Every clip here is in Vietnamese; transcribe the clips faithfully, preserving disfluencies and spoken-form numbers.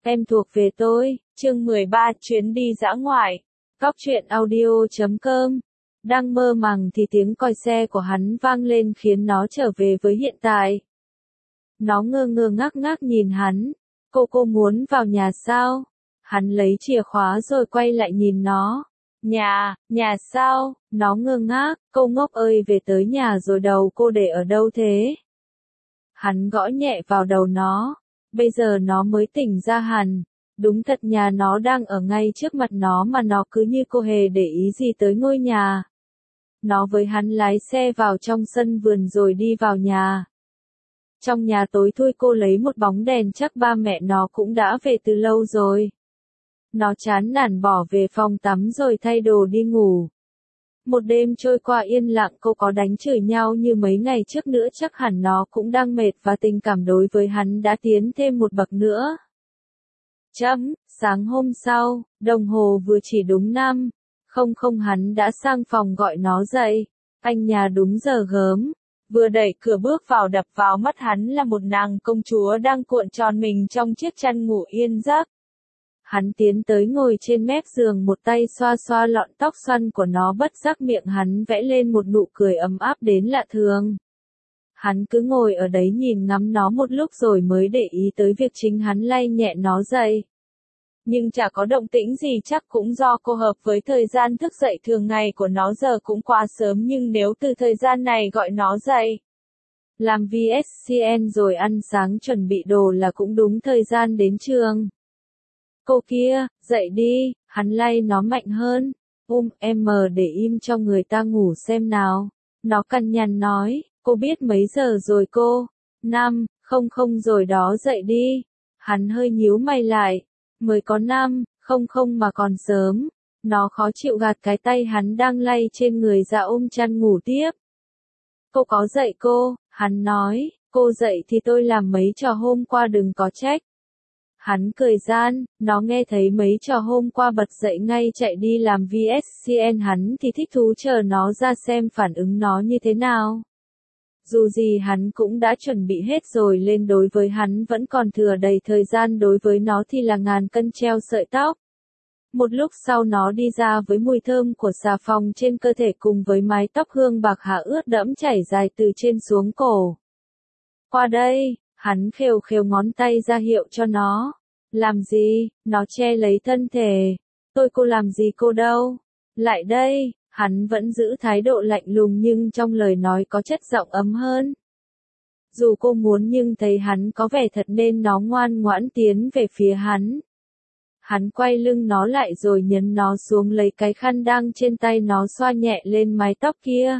Em thuộc về tôi, chương mười ba chuyến đi dã ngoại. Cóc truyện audio chấm com. Đang mơ màng thì tiếng còi xe của hắn vang lên khiến nó trở về với hiện tại. Nó ngơ ngơ ngác ngác nhìn hắn. Cô cô muốn vào nhà sao? Hắn lấy chìa khóa rồi quay lại nhìn nó. Nhà, nhà sao? Nó ngơ ngác, cô ngốc ơi về tới nhà rồi đầu cô để ở đâu thế? Hắn gõ nhẹ vào đầu nó. Bây giờ nó mới tỉnh ra hẳn. Đúng thật nhà nó đang ở ngay trước mặt nó mà nó cứ như cô hề để ý gì tới ngôi nhà. Nó với hắn lái xe vào trong sân vườn rồi đi vào nhà. Trong nhà tối thui cô lấy một bóng đèn chắc ba mẹ nó cũng đã về từ lâu rồi. Nó chán nản bỏ về phòng tắm rồi thay đồ đi ngủ. Một đêm trôi qua yên lặng cô có đánh chửi nhau như mấy ngày trước nữa chắc hẳn nó cũng đang mệt và tình cảm đối với hắn đã tiến thêm một bậc nữa. Chấm, sáng hôm sau, đồng hồ vừa chỉ đúng năm. Không không hắn đã sang phòng gọi nó dậy. Anh nhà đúng giờ gớm. Vừa đẩy cửa bước vào đập vào mắt hắn là một nàng công chúa đang cuộn tròn mình trong chiếc chăn ngủ yên giấc. Hắn tiến tới ngồi trên mép giường một tay xoa xoa lọn tóc xoăn của nó bất giác miệng hắn vẽ lên một nụ cười ấm áp đến lạ thường. Hắn cứ ngồi ở đấy nhìn ngắm nó một lúc rồi mới để ý tới việc chính hắn lay nhẹ nó dậy. Nhưng chả có động tĩnh gì chắc cũng do cô hợp với thời gian thức dậy thường ngày của nó giờ cũng quá sớm nhưng nếu từ thời gian này gọi nó dậy. Làm vê ét xê en rồi ăn sáng chuẩn bị đồ là cũng đúng thời gian đến trường. Cô kia, dậy đi, hắn lay nó mạnh hơn. Um, em mờ để im cho người ta ngủ xem nào. Nó cằn nhằn nói, cô biết mấy giờ rồi cô? Năm, không không rồi đó dậy đi. Hắn hơi nhíu mày lại. Mới có năm, không không mà còn sớm. Nó khó chịu gạt cái tay hắn đang lay trên người ra ôm chăn ngủ tiếp. Cô có dậy cô, hắn nói, cô dậy thì tôi làm mấy trò hôm qua đừng có trách. Hắn cười gian, nó nghe thấy mấy trò hôm qua bật dậy ngay chạy đi làm vê ét xê en hắn thì thích thú chờ nó ra xem phản ứng nó như thế nào. Dù gì hắn cũng đã chuẩn bị hết rồi lên đối với hắn vẫn còn thừa đầy thời gian đối với nó thì là ngàn cân treo sợi tóc. Một lúc sau nó đi ra với mùi thơm của xà phòng trên cơ thể cùng với mái tóc hương bạc hà ướt đẫm chảy dài từ trên xuống cổ. Qua đây, hắn khều khều ngón tay ra hiệu cho nó. Làm gì, nó che lấy thân thể. Tôi cô làm gì cô đâu. Lại đây, hắn vẫn giữ thái độ lạnh lùng nhưng trong lời nói có chất giọng ấm hơn. Dù cô muốn nhưng thấy hắn có vẻ thật nên nó ngoan ngoãn tiến về phía hắn. Hắn quay lưng nó lại rồi nhấn nó xuống lấy cái khăn đang trên tay nó xoa nhẹ lên mái tóc kia.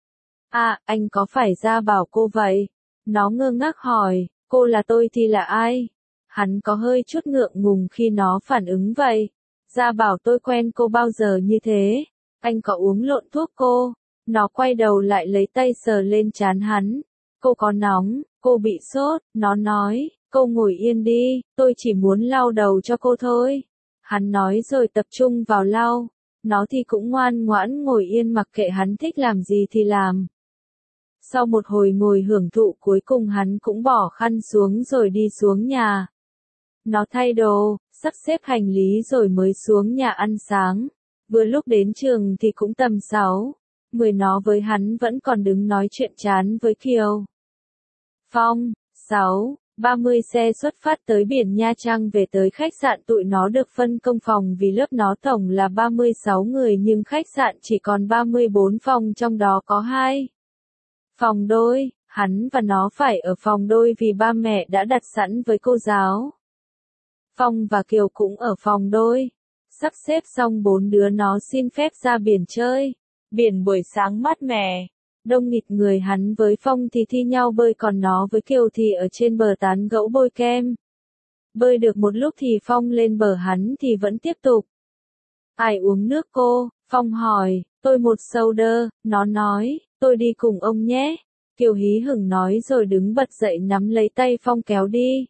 À, anh có phải ra bảo cô vậy? Nó ngơ ngác hỏi, cô là tôi thì là ai? Hắn có hơi chút ngượng ngùng khi nó phản ứng vậy. Ra bảo tôi quen cô bao giờ như thế? Anh có uống lộn thuốc cô? Nó quay đầu lại lấy tay sờ lên trán hắn. Cô có nóng, cô bị sốt, nó nói, cô ngồi yên đi, tôi chỉ muốn lau đầu cho cô thôi. Hắn nói rồi tập trung vào lau. Nó thì cũng ngoan ngoãn ngồi yên mặc kệ hắn thích làm gì thì làm. Sau một hồi ngồi hưởng thụ cuối cùng hắn cũng bỏ khăn xuống rồi đi xuống nhà. Nó thay đồ, sắp xếp hành lý rồi mới xuống nhà ăn sáng. Vừa lúc đến trường thì cũng tầm sáu, mười nó với hắn vẫn còn đứng nói chuyện chán với Kiều. Phong, sáu, ba mươi xe xuất phát tới biển Nha Trang về tới khách sạn tụi nó được phân công phòng vì lớp nó tổng là ba mươi sáu người nhưng khách sạn chỉ còn ba mươi bốn phòng trong đó có hai phòng đôi, hắn và nó phải ở phòng đôi vì ba mẹ đã đặt sẵn với cô giáo. Phong và Kiều cũng ở phòng đôi. Sắp xếp xong bốn đứa nó xin phép ra biển chơi. Biển buổi sáng mát mẻ. Đông nghịt người hắn với Phong thì thi nhau bơi còn nó với Kiều thì ở trên bờ tán gẫu bôi kem. Bơi được một lúc thì Phong lên bờ hắn thì vẫn tiếp tục. Ai uống nước cô? Phong hỏi, tôi một soda, nó nói, tôi đi cùng ông nhé. Kiều hí hửng nói rồi đứng bật dậy nắm lấy tay Phong kéo đi.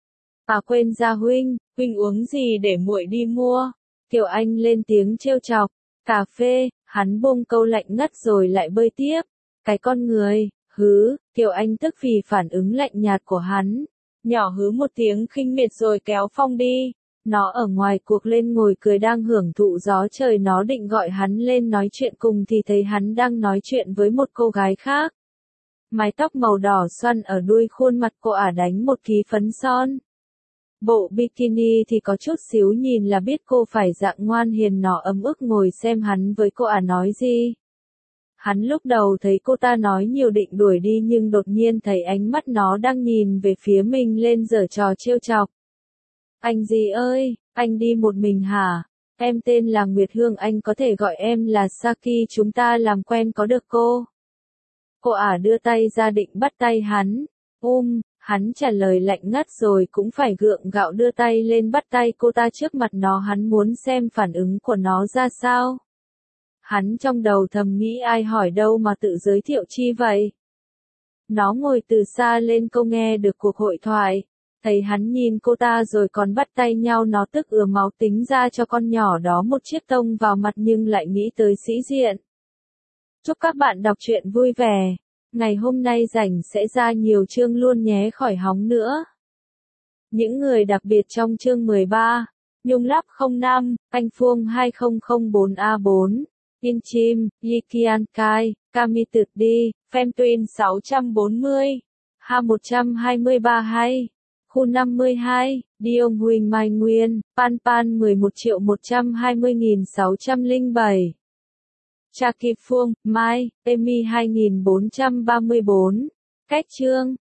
À quên ra huynh, huynh uống gì để muội đi mua? Kiều Anh lên tiếng trêu chọc. Cà phê, hắn buông câu lạnh ngắt rồi lại bơi tiếp. Cái con người, hứ, Kiều Anh tức vì phản ứng lạnh nhạt của hắn. Nhỏ hứ một tiếng khinh miệt rồi kéo Phong đi. Nó ở ngoài cuộc lên ngồi cười đang hưởng thụ gió trời, nó định gọi hắn lên nói chuyện cùng thì thấy hắn đang nói chuyện với một cô gái khác. Mái tóc màu đỏ xoăn ở đuôi khuôn mặt cô ả đánh một ký phấn son. Bộ bikini thì có chút xíu nhìn là biết cô phải dạng ngoan hiền, nó ấm ức ngồi xem hắn với cô ả nói gì. Hắn lúc đầu thấy cô ta nói nhiều định đuổi đi nhưng đột nhiên thấy ánh mắt nó đang nhìn về phía mình lên giở trò trêu chọc. Anh gì ơi, anh đi một mình hả? Em tên là Nguyệt Hương, anh có thể gọi em là Saki, chúng ta làm quen có được cô? Cô ả đưa tay ra định bắt tay hắn. Um, hắn trả lời lạnh ngắt rồi cũng phải gượng gạo đưa tay lên bắt tay cô ta trước mặt nó, hắn muốn xem phản ứng của nó ra sao. Hắn trong đầu thầm nghĩ ai hỏi đâu mà tự giới thiệu chi vậy. Nó ngồi từ xa lên câu nghe được cuộc hội thoại. Thấy hắn nhìn cô ta rồi còn bắt tay nhau, nó tức ừa máu, tính ra cho con nhỏ đó một chiếc tông vào mặt nhưng lại nghĩ tới sĩ diện. Chúc các bạn đọc truyện vui vẻ. Ngày hôm nay rảnh sẽ ra nhiều chương luôn nhé, khỏi hóng nữa. Những người đặc biệt trong chương mười ba. Nhung Lắp không năm, Anh Phuông hai không không bốn A bốn. In Chim, Yikian Kai, Kami Tự Đi, Phem Tuyên sáu trăm bốn mươi. Ha một trăm hai mươi ba hai. Khu năm mươi hai, Diong Huỳnh Mai Nguyên, Pan Pan mười một triệu một trăm hai mươi nghìn sáu trăm lẻ bảy. Cha Kịp Phuông, Mai, Emi hai nghìn bốn trăm ba mươi bốn. Cách chương